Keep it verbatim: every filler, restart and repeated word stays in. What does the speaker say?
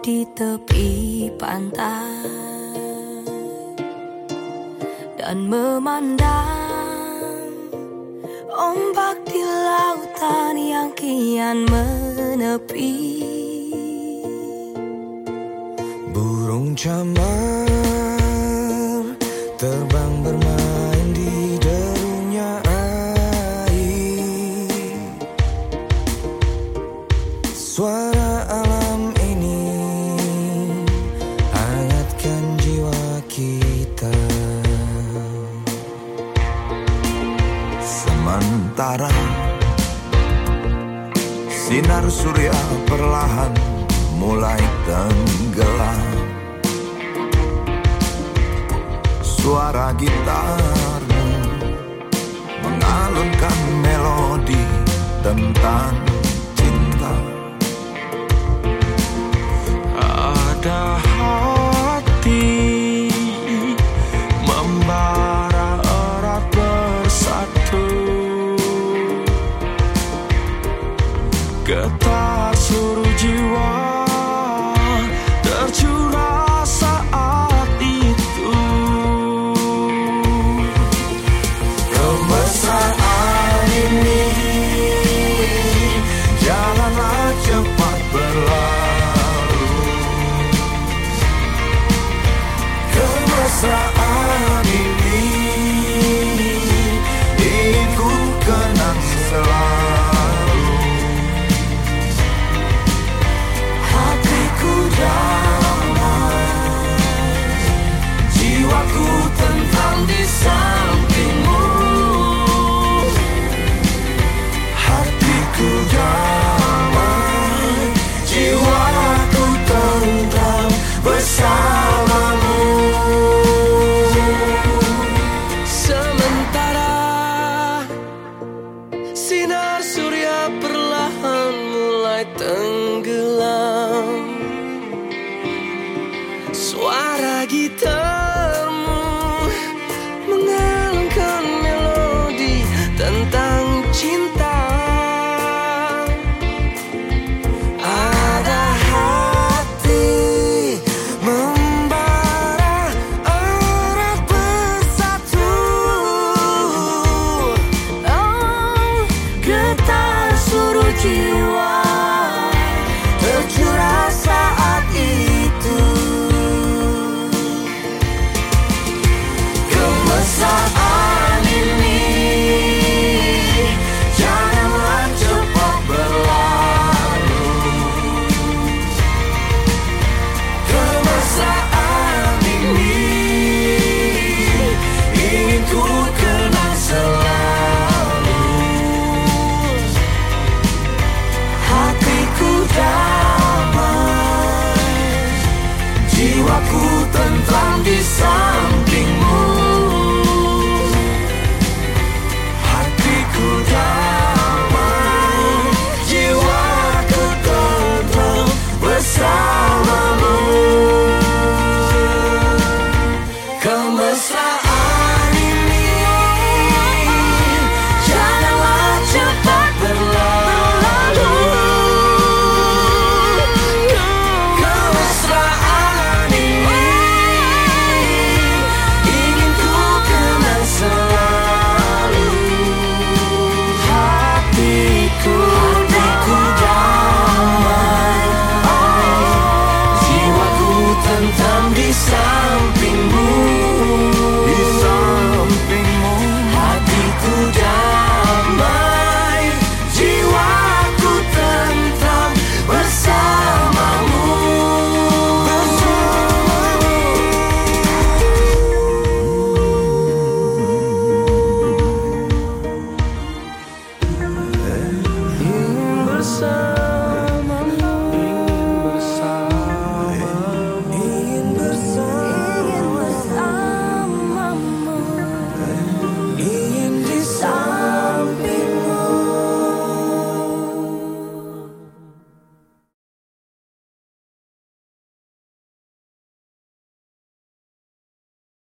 di tepi pantai dan memandang ombak di lautan yang kian menepi. Burung camar terbang bermain di derunya air. Suara alam ini hangatkan jiwa kita. Sementara sinar surya perlahan mulai tenggelam, suara gitarmu mengalunkan melodi tentang cinta. Ada hati membara erat bersatu, getar seluruh jiwa tercurah saat itu. Kemesraan ini janganlah cepat berlalu. Kemesraan ini ingin ku kenang selalu. Hatiku damai, jiwaku tentram di sampingmu. Hatiku damai, jiwaku tentram bersamamu. Sementara sinar surya perlahan mulai tenggelam, suara gitarmu mengalunkan melodi tentang cinta. Ada hati membara erat bersatu, Oh, getar seluruh jiwa tercurah saat itu. Kemesraan ini janganlah cepat berlalu. Kemesraan ini ingin ku kenang selalu. Hatiku damai, jiwaku tentram di sampingmu. Hatiku damai, jiwaku tentram bersamamu. Kemesraan ini janganlah cepat berlalu. Kemesraan ini ingin ku kenang selalu. Hatiku, hatiku damai, jiwaku tentram di sana.